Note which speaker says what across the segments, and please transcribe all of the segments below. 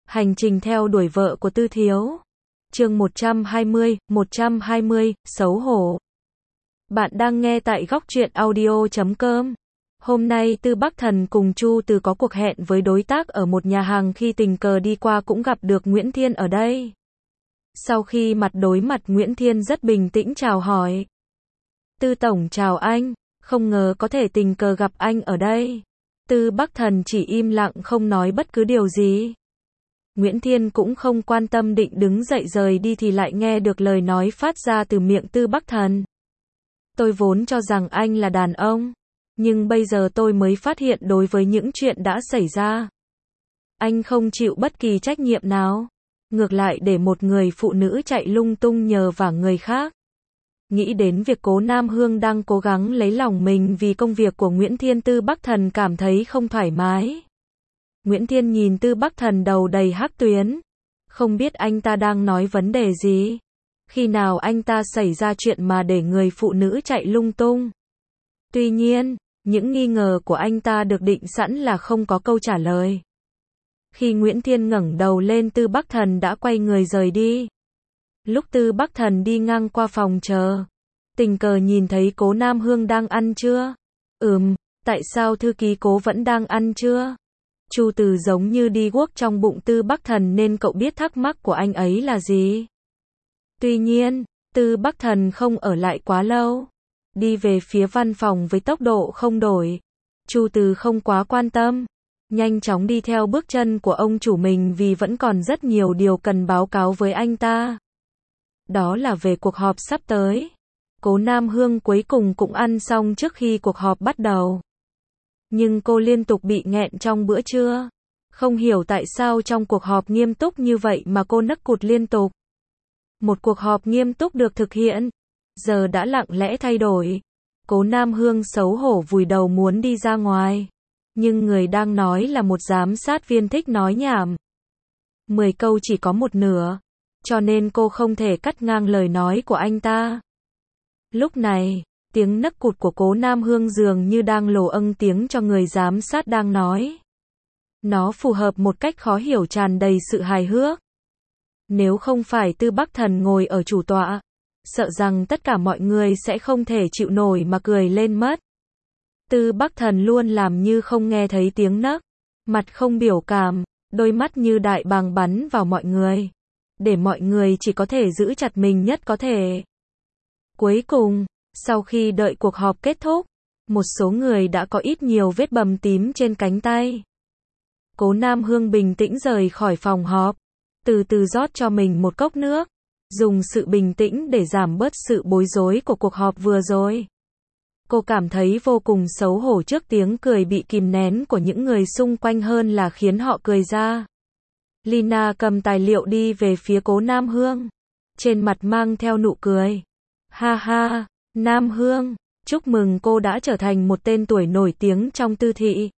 Speaker 1: Hành trình theo đuổi vợ của Tư Thiếu. Chương 120, xấu hổ. Bạn đang nghe tại góc truyện audio.com. Hôm nay Tư Bắc Thần cùng Chu Từ có cuộc hẹn với đối tác ở một nhà hàng, khi tình cờ đi qua cũng gặp được Nguyễn Thiên ở đây. Sau khi mặt đối mặt, Nguyễn Thiên rất bình tĩnh chào hỏi. Tư tổng chào anh, không ngờ có thể tình cờ gặp anh ở đây. Tư Bắc Thần chỉ im lặng không nói bất cứ điều gì. Nguyễn Thiên cũng không quan tâm, định đứng dậy rời đi thì lại nghe được lời nói phát ra từ miệng Tư Bắc Thần. Tôi vốn cho rằng anh là đàn ông, nhưng bây giờ tôi mới phát hiện đối với những chuyện đã xảy ra, anh không chịu bất kỳ trách nhiệm nào, ngược lại để một người phụ nữ chạy lung tung nhờ vả người khác. Nghĩ đến việc Cố Nam Hương đang cố gắng lấy lòng mình vì công việc của Nguyễn Thiên, Tư Bắc Thần cảm thấy không thoải mái. Nguyễn Thiên nhìn Tư Bắc Thần đầu đầy hắc tuyến, không biết anh ta đang nói vấn đề gì. Khi nào anh ta xảy ra chuyện mà để người phụ nữ chạy lung tung? Tuy nhiên, những nghi ngờ của anh ta được định sẵn là không có câu trả lời. Khi Nguyễn Thiên ngẩng đầu lên, Tư Bắc Thần đã quay người rời đi. Lúc Tư Bắc Thần đi ngang qua phòng chờ, tình cờ nhìn thấy Cố Nam Hương đang ăn trưa. Tại sao thư ký Cố vẫn đang ăn trưa? Chu Từ giống như đi guốc trong bụng Tư Bắc Thần nên cậu biết thắc mắc của anh ấy là gì. Tuy nhiên, Tư Bắc Thần không ở lại quá lâu, đi về phía văn phòng với tốc độ không đổi. Chu Từ không quá quan tâm, nhanh chóng đi theo bước chân của ông chủ mình vì vẫn còn rất nhiều điều cần báo cáo với anh ta. Đó là về cuộc họp sắp tới. Cố Nam Hương cuối cùng cũng ăn xong trước khi cuộc họp bắt đầu. Nhưng cô liên tục bị nghẹn trong bữa trưa. Không hiểu tại sao trong cuộc họp nghiêm túc như vậy mà cô nấc cụt liên tục. Một cuộc họp nghiêm túc được thực hiện, giờ đã lặng lẽ thay đổi. Cố Nam Hương xấu hổ vùi đầu muốn đi ra ngoài. Nhưng người đang nói là một giám sát viên thích nói nhảm. 10 câu chỉ có một nửa, cho nên cô không thể cắt ngang lời nói của anh ta. Lúc này, tiếng nấc cụt của Cố Nam Hương dường như đang lồ âng tiếng cho người giám sát đang nói. Nó phù hợp một cách khó hiểu, tràn đầy sự hài hước. Nếu không phải Tư Bắc Thần ngồi ở chủ tọa, sợ rằng tất cả mọi người sẽ không thể chịu nổi mà cười lên mất. Tư Bắc Thần luôn làm như không nghe thấy tiếng nấc, mặt không biểu cảm, đôi mắt như đại bàng bắn vào mọi người, để mọi người chỉ có thể giữ chặt mình nhất có thể. Cuối cùng, sau khi đợi cuộc họp kết thúc, một số người đã có ít nhiều vết bầm tím trên cánh tay. Cố Nam Hương bình tĩnh rời khỏi phòng họp, từ từ rót cho mình một cốc nước, dùng sự bình tĩnh để giảm bớt sự bối rối của cuộc họp vừa rồi. Cô cảm thấy vô cùng xấu hổ trước tiếng cười bị kìm nén của những người xung quanh hơn là khiến họ cười ra. Lina cầm tài liệu đi về phía Cố Nam Hương, trên mặt mang theo nụ cười. Ha ha, Nam Hương, chúc mừng cô đã trở thành một tên tuổi nổi tiếng trong Tư thị.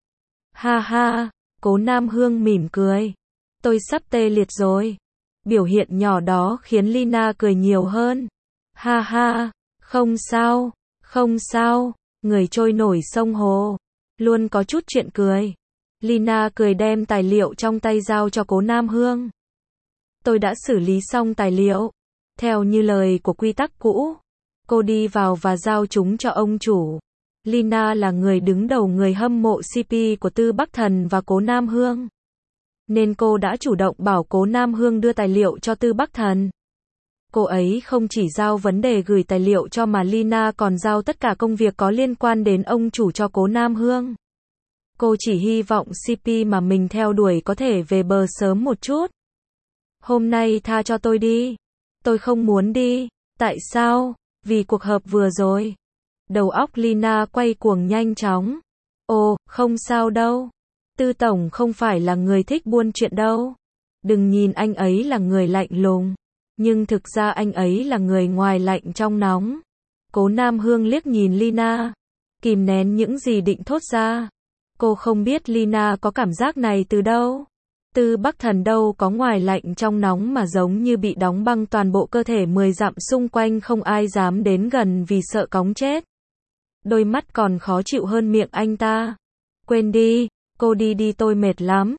Speaker 1: Ha ha, Cố Nam Hương mỉm cười. Tôi sắp tê liệt rồi. Biểu hiện nhỏ đó khiến Lina cười nhiều hơn. Ha ha, không sao, không sao, người trôi nổi sông hồ, luôn có chút chuyện cười. Lina cười đem tài liệu trong tay giao cho Cố Nam Hương. Tôi đã xử lý xong tài liệu. Theo như lời của quy tắc cũ, cô đi vào và giao chúng cho ông chủ. Lina là người đứng đầu người hâm mộ CP của Tư Bắc Thần và Cố Nam Hương, nên cô đã chủ động bảo Cố Nam Hương đưa tài liệu cho Tư Bắc Thần. Cô ấy không chỉ giao vấn đề gửi tài liệu cho mà Lina còn giao tất cả công việc có liên quan đến ông chủ cho Cố Nam Hương. Cô chỉ hy vọng CP mà mình theo đuổi có thể về bờ sớm một chút. Hôm nay tha cho tôi đi. Tôi không muốn đi. Tại sao? Vì cuộc họp vừa rồi. Đầu óc Lina quay cuồng nhanh chóng. Ồ, không sao đâu. Tư tổng không phải là người thích buôn chuyện đâu. Đừng nhìn anh ấy là người lạnh lùng, nhưng thực ra anh ấy là người ngoài lạnh trong nóng. Cố Nam Hương liếc nhìn Lina, kìm nén những gì định thốt ra. Cô không biết Lina có cảm giác này từ đâu. Tư Bắc Thần đâu có ngoài lạnh trong nóng mà giống như bị đóng băng toàn bộ cơ thể 10 dặm xung quanh, không ai dám đến gần vì sợ cóng chết. Đôi mắt còn khó chịu hơn miệng anh ta. Quên đi, cô đi đi, tôi mệt lắm.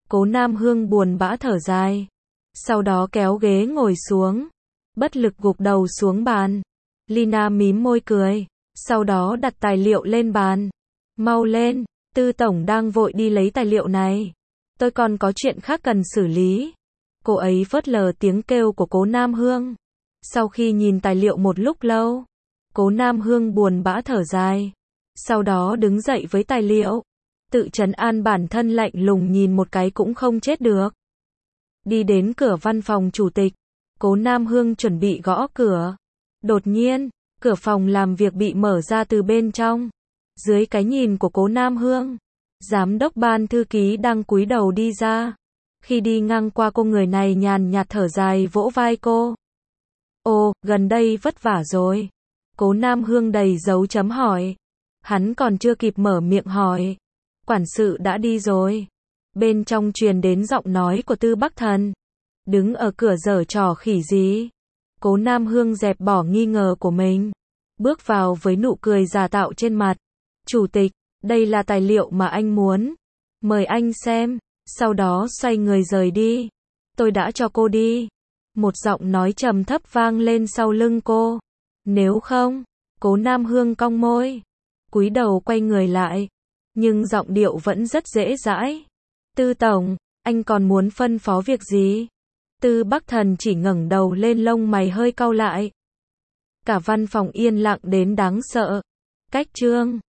Speaker 1: Cố Nam Hương buồn bã thở dài. Sau đó kéo ghế ngồi xuống. Bất lực gục đầu xuống bàn. Lina mím môi cười. Sau đó đặt tài liệu lên bàn. Mau lên, Tư tổng đang vội đi lấy tài liệu này. Tôi còn có chuyện khác cần xử lý. Cô ấy phớt lờ tiếng kêu của Cố Nam Hương. Sau khi nhìn tài liệu một lúc lâu, Cố Nam Hương buồn bã thở dài. Sau đó đứng dậy với tài liệu. Tự trấn an bản thân lạnh lùng nhìn một cái cũng không chết được. Đi đến cửa văn phòng chủ tịch. Cố Nam Hương chuẩn bị gõ cửa. Đột nhiên, cửa phòng làm việc bị mở ra từ bên trong. Dưới cái nhìn của Cố Nam Hương, giám đốc ban thư ký đang cúi đầu đi ra. Khi đi ngang qua cô, người này nhàn nhạt thở dài vỗ vai cô. Ồ, gần đây vất vả rồi. Cố Nam Hương đầy dấu chấm hỏi. Hắn còn chưa kịp mở miệng hỏi. Quản sự đã đi rồi. Bên trong truyền đến giọng nói của Tư Bắc Thần. Đứng ở cửa giở trò khỉ gì? Cố Nam Hương dẹp bỏ nghi ngờ của mình. Bước vào với nụ cười giả tạo trên mặt. Chủ tịch, đây là tài liệu mà anh muốn. Mời anh xem. Sau đó xoay người rời đi. Tôi đã cho cô đi. Một giọng nói trầm thấp vang lên sau lưng cô. Nếu không, Cố Nam Hương cong môi. Cúi đầu quay người lại. Nhưng giọng điệu vẫn rất dễ dãi. Tư tổng, anh còn muốn phân phó việc gì? Tư Bắc Thần chỉ ngẩng đầu lên, lông mày hơi cau lại. Cả văn phòng yên lặng đến đáng sợ. Cách chương